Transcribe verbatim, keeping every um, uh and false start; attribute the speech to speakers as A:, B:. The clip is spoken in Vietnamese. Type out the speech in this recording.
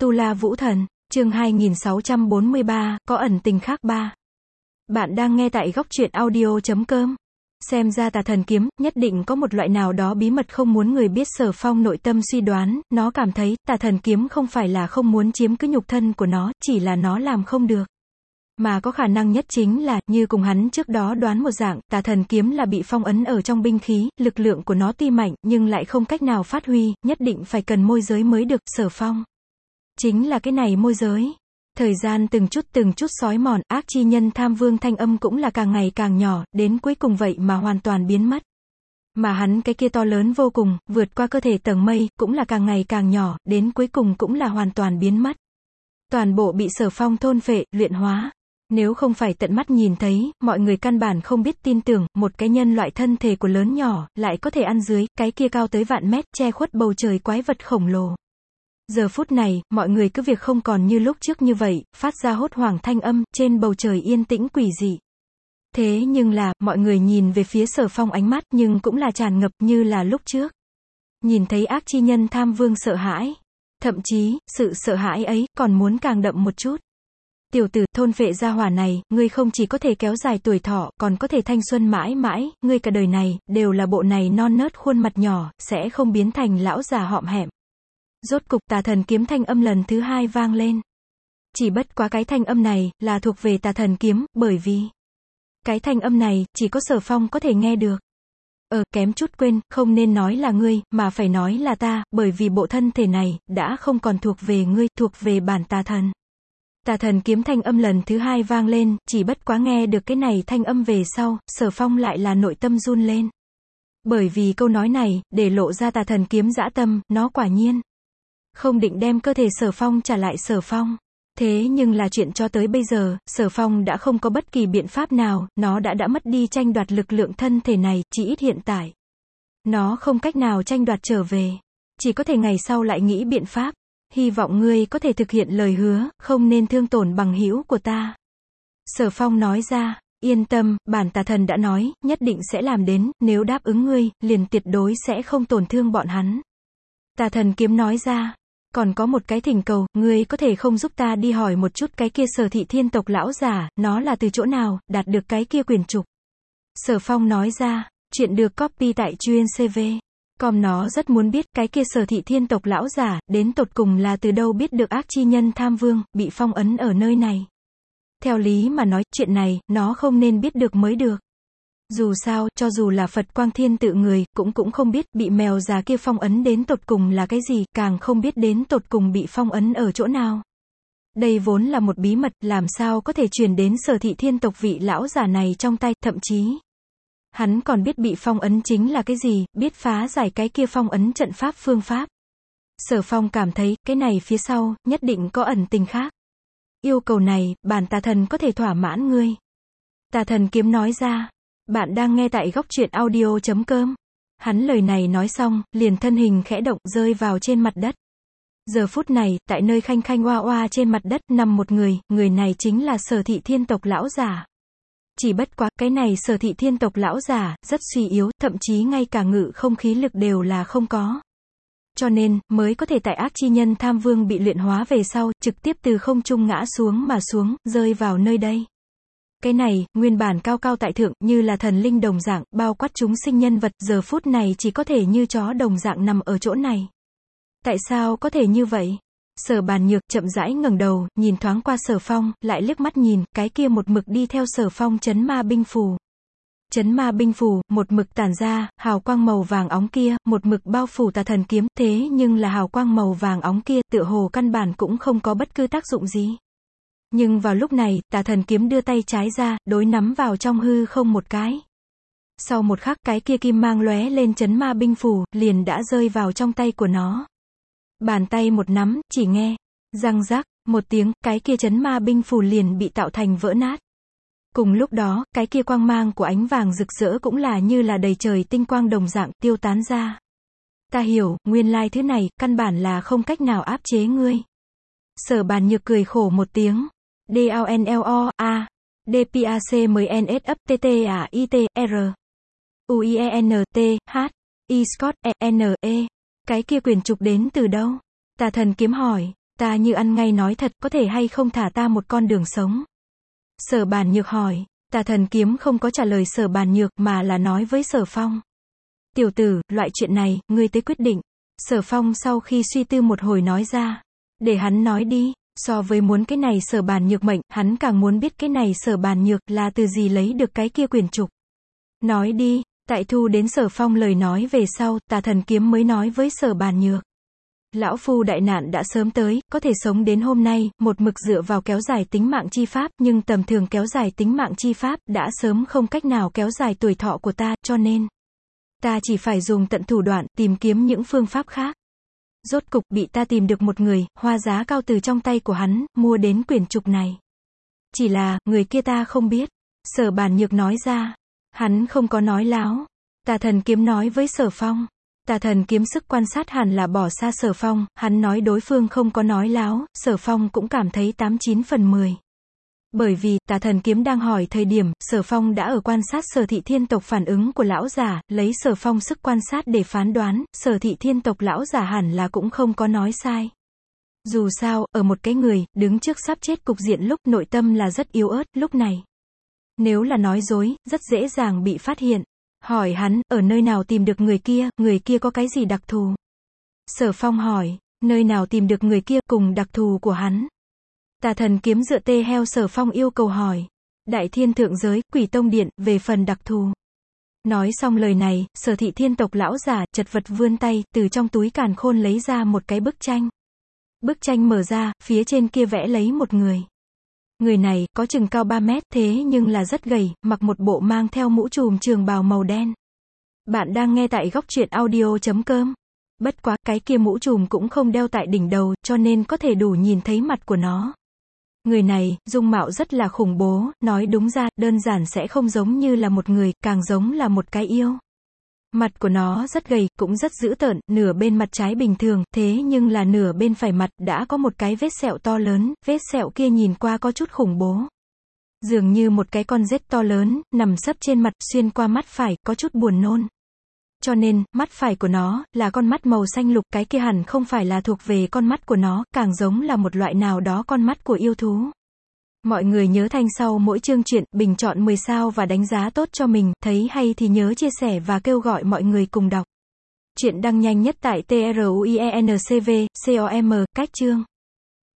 A: Tu La Vũ Thần, chương hai nghìn sáu trăm bốn mươi ba, có ẩn tình khác ba. Bạn đang nghe tại góc truyện audio chấm com. Xem ra Tà Thần Kiếm, nhất định có một loại nào đó bí mật không muốn người biết. Sở Phong nội tâm suy đoán, nó cảm thấy, Tà Thần Kiếm không phải là không muốn chiếm cứ nhục thân của nó, chỉ là nó làm không được. Mà có khả năng nhất chính là, như cùng hắn trước đó đoán một dạng, Tà Thần Kiếm là bị phong ấn ở trong binh khí, lực lượng của nó tuy mạnh, nhưng lại không cách nào phát huy, nhất định phải cần môi giới mới được. Sở Phong chính là cái này môi giới. Thời gian từng chút từng chút xói mòn, ác chi nhân tham vương thanh âm cũng là càng ngày càng nhỏ, đến cuối cùng vậy mà hoàn toàn biến mất. Mà hắn cái kia to lớn vô cùng, vượt qua cơ thể tầng mây, cũng là càng ngày càng nhỏ, đến cuối cùng cũng là hoàn toàn biến mất. Toàn bộ bị Sở Phong thôn phệ, luyện hóa. Nếu không phải tận mắt nhìn thấy, mọi người căn bản không biết tin tưởng, một cái nhân loại thân thể của lớn nhỏ, lại có thể ăn dưới, cái kia cao tới vạn mét, che khuất bầu trời quái vật khổng lồ. Giờ phút này, mọi người cứ việc không còn như lúc trước như vậy, phát ra hốt hoảng thanh âm, trên bầu trời yên tĩnh quỷ dị. Thế nhưng là, mọi người nhìn về phía Sở Phong ánh mắt, nhưng cũng là tràn ngập như là lúc trước. Nhìn thấy ác chi nhân tham vương sợ hãi. Thậm chí, sự sợ hãi ấy, còn muốn càng đậm một chút. Tiểu tử, thôn phệ gia hỏa này, ngươi không chỉ có thể kéo dài tuổi thọ, còn có thể thanh xuân mãi mãi, ngươi cả đời này, đều là bộ này non nớt khuôn mặt nhỏ, sẽ không biến thành lão già hõm hẹm. Rốt cục Tà Thần Kiếm thanh âm lần thứ hai vang lên. Chỉ bất quá cái thanh âm này, là thuộc về Tà Thần Kiếm, bởi vì cái thanh âm này, chỉ có Sở Phong có thể nghe được. Ờ, kém chút quên, không nên nói là ngươi, mà phải nói là ta, bởi vì bộ thân thể này, đã không còn thuộc về ngươi, thuộc về bản Tà Thần. Tà Thần Kiếm thanh âm lần thứ hai vang lên, chỉ bất quá nghe được cái này thanh âm về sau, Sở Phong lại là nội tâm run lên. Bởi vì câu nói này, để lộ ra Tà Thần Kiếm dã tâm, nó quả nhiên không định đem cơ thể Sở Phong trả lại Sở Phong. Thế nhưng là chuyện cho tới bây giờ, Sở Phong đã không có bất kỳ biện pháp nào, nó đã đã mất đi tranh đoạt lực lượng thân thể này, chỉ ít hiện tại. Nó không cách nào tranh đoạt trở về. Chỉ có thể ngày sau lại nghĩ biện pháp. Hy vọng ngươi có thể thực hiện lời hứa, không nên thương tổn bằng hữu của ta. Sở Phong nói ra, yên tâm, bản Tà Thần đã nói, nhất định sẽ làm đến, nếu đáp ứng ngươi, liền tuyệt đối sẽ không tổn thương bọn hắn. Tà Thần Kiếm nói ra, còn có một cái thỉnh cầu, ngươi có thể không giúp ta đi hỏi một chút cái kia Sở Thị Thiên tộc lão giả, nó là từ chỗ nào, đạt được cái kia quyền trục. Sở Phong nói ra, chuyện được copy tại chuyên xê vê. Com nó rất muốn biết, cái kia Sở Thị Thiên tộc lão giả, đến tột cùng là từ đâu biết được ác chi nhân tham vương, bị phong ấn ở nơi này. Theo lý mà nói, chuyện này, nó không nên biết được mới được. Dù sao, cho dù là Phật Quang Thiên tự người, cũng cũng không biết, bị mèo già kia phong ấn đến tột cùng là cái gì, càng không biết đến tột cùng bị phong ấn ở chỗ nào. Đây vốn là một bí mật, làm sao có thể truyền đến Sở Thị Thiên tộc vị lão giả này trong tay, thậm chí hắn còn biết bị phong ấn chính là cái gì, biết phá giải cái kia phong ấn trận pháp phương pháp. Sở Phong cảm thấy, cái này phía sau, nhất định có ẩn tình khác. Yêu cầu này, bản Tà Thần có thể thỏa mãn ngươi. Tà Thần Kiếm nói ra, bạn đang nghe tại góc truyện audio chấm com. Hắn lời này nói xong, liền thân hình khẽ động, rơi vào trên mặt đất. Giờ phút này, tại nơi khanh khanh oa oa trên mặt đất, nằm một người, người này chính là Sở Thị Thiên tộc lão giả. Chỉ bất quá, cái này Sở Thị Thiên tộc lão giả, rất suy yếu, thậm chí ngay cả ngự không khí lực đều là không có. Cho nên, mới có thể tại ác chi nhân tham vương bị luyện hóa về sau, trực tiếp từ không trung ngã xuống mà xuống, rơi vào nơi đây. Cái này, nguyên bản cao cao tại thượng, như là thần linh đồng dạng, bao quát chúng sinh nhân vật, giờ phút này chỉ có thể như chó đồng dạng nằm ở chỗ này. Tại sao có thể như vậy? Sở Bàn Nhược chậm rãi ngẩng đầu, nhìn thoáng qua Sở Phong, lại liếc mắt nhìn, cái kia một mực đi theo Sở Phong chấn ma binh phù. Chấn ma binh phù, một mực tản ra, hào quang màu vàng óng kia, một mực bao phủ Tà Thần Kiếm, thế nhưng là hào quang màu vàng óng kia, tựa hồ căn bản cũng không có bất cứ tác dụng gì. Nhưng vào lúc này, Tà Thần Kiếm đưa tay trái ra, đối nắm vào trong hư không một cái. Sau một khắc, cái kia kim mang lóe lên chấn ma binh phù, liền đã rơi vào trong tay của nó. Bàn tay một nắm, chỉ nghe răng rắc một tiếng, cái kia chấn ma binh phù liền bị tạo thành vỡ nát. Cùng lúc đó, cái kia quang mang của ánh vàng rực rỡ cũng là như là đầy trời tinh quang đồng dạng tiêu tán ra. Ta hiểu, nguyên lai thứ này, căn bản là không cách nào áp chế ngươi. Sở Bàn Nhược cười khổ một tiếng. D O N L O A D P A C M N S Up T T A I T R U I E N T H I Scott E N E. Cái kia quyền trục đến từ đâu? Tà Thần Kiếm hỏi. Ta như ăn ngay nói thật, có thể hay không thả ta một con đường sống? Sở Bàn Nhược hỏi. Tà Thần Kiếm không có trả lời Sở Bàn Nhược, mà là nói với Sở Phong. Tiểu tử, loại chuyện này, ngươi tới quyết định. Sở Phong sau khi suy tư một hồi nói ra. Để hắn nói đi. So với muốn cái này Sở Bàn Nhược mệnh, hắn càng muốn biết cái này Sở Bàn Nhược là từ gì lấy được cái kia quyển trục. Nói đi. Tại thu đến Sở Phong lời nói về sau, Tà Thần Kiếm mới nói với Sở Bàn Nhược. Lão phu đại nạn đã sớm tới, có thể sống đến hôm nay, một mực dựa vào kéo dài tính mạng chi pháp, nhưng tầm thường kéo dài tính mạng chi pháp, đã sớm không cách nào kéo dài tuổi thọ của ta, cho nên, ta chỉ phải dùng tận thủ đoạn, tìm kiếm những phương pháp khác. Rốt cục bị ta tìm được một người, hoa giá cao từ trong tay của hắn, mua đến quyển trục này. Chỉ là, người kia ta không biết. Sở Bàn Nhược nói ra. Hắn không có nói láo. Tà Thần Kiếm nói với Sở Phong. Tà Thần Kiếm sức quan sát hẳn là bỏ xa Sở Phong, hắn nói đối phương không có nói láo, Sở Phong cũng cảm thấy tám chín phần mười. Bởi vì, Tà Thần Kiếm đang hỏi thời điểm, Sở Phong đã ở quan sát Sở Thị Thiên tộc phản ứng của lão giả, lấy Sở Phong sức quan sát để phán đoán, Sở Thị Thiên tộc lão giả hẳn là cũng không có nói sai. Dù sao, ở một cái người, đứng trước sắp chết cục diện lúc nội tâm là rất yếu ớt, lúc này. Nếu là nói dối, rất dễ dàng bị phát hiện. Hỏi hắn, ở nơi nào tìm được người kia, người kia có cái gì đặc thù? Sở Phong hỏi, nơi nào tìm được người kia, cùng đặc thù của hắn? Tà Thần Kiếm dựa tê heo Sở Phong yêu cầu hỏi. Đại Thiên Thượng Giới, Quỷ Tông Điện, về phần đặc thù. Nói xong lời này, Sở Thị Thiên tộc lão giả, chật vật vươn tay, từ trong túi càn khôn lấy ra một cái bức tranh. Bức tranh mở ra, phía trên kia vẽ lấy một người. Người này, có chừng cao ba mét, thế nhưng là rất gầy, mặc một bộ mang theo mũ trùm trường bào màu đen. Bạn đang nghe tại góc truyện audio chấm com. Bất quá, cái kia mũ trùm cũng không đeo tại đỉnh đầu, cho nên có thể đủ nhìn thấy mặt của nó. Người này, dung mạo rất là khủng bố, nói đúng ra, đơn giản sẽ không giống như là một người, càng giống là một cái yêu. Mặt của nó rất gầy, cũng rất dữ tợn, nửa bên mặt trái bình thường, thế nhưng là nửa bên phải mặt, đã có một cái vết sẹo to lớn, vết sẹo kia nhìn qua có chút khủng bố. Dường như một cái con rết to lớn, nằm sấp trên mặt, xuyên qua mắt phải, có chút buồn nôn. Cho nên, mắt phải của nó, là con mắt màu xanh lục, cái kia hẳn không phải là thuộc về con mắt của nó, càng giống là một loại nào đó con mắt của yêu thú. Mọi người nhớ thanh sau mỗi chương truyện, bình chọn mười sao và đánh giá tốt cho mình, thấy hay thì nhớ chia sẻ và kêu gọi mọi người cùng đọc. Truyện đăng nhanh nhất tại truyencv, com, cách chương.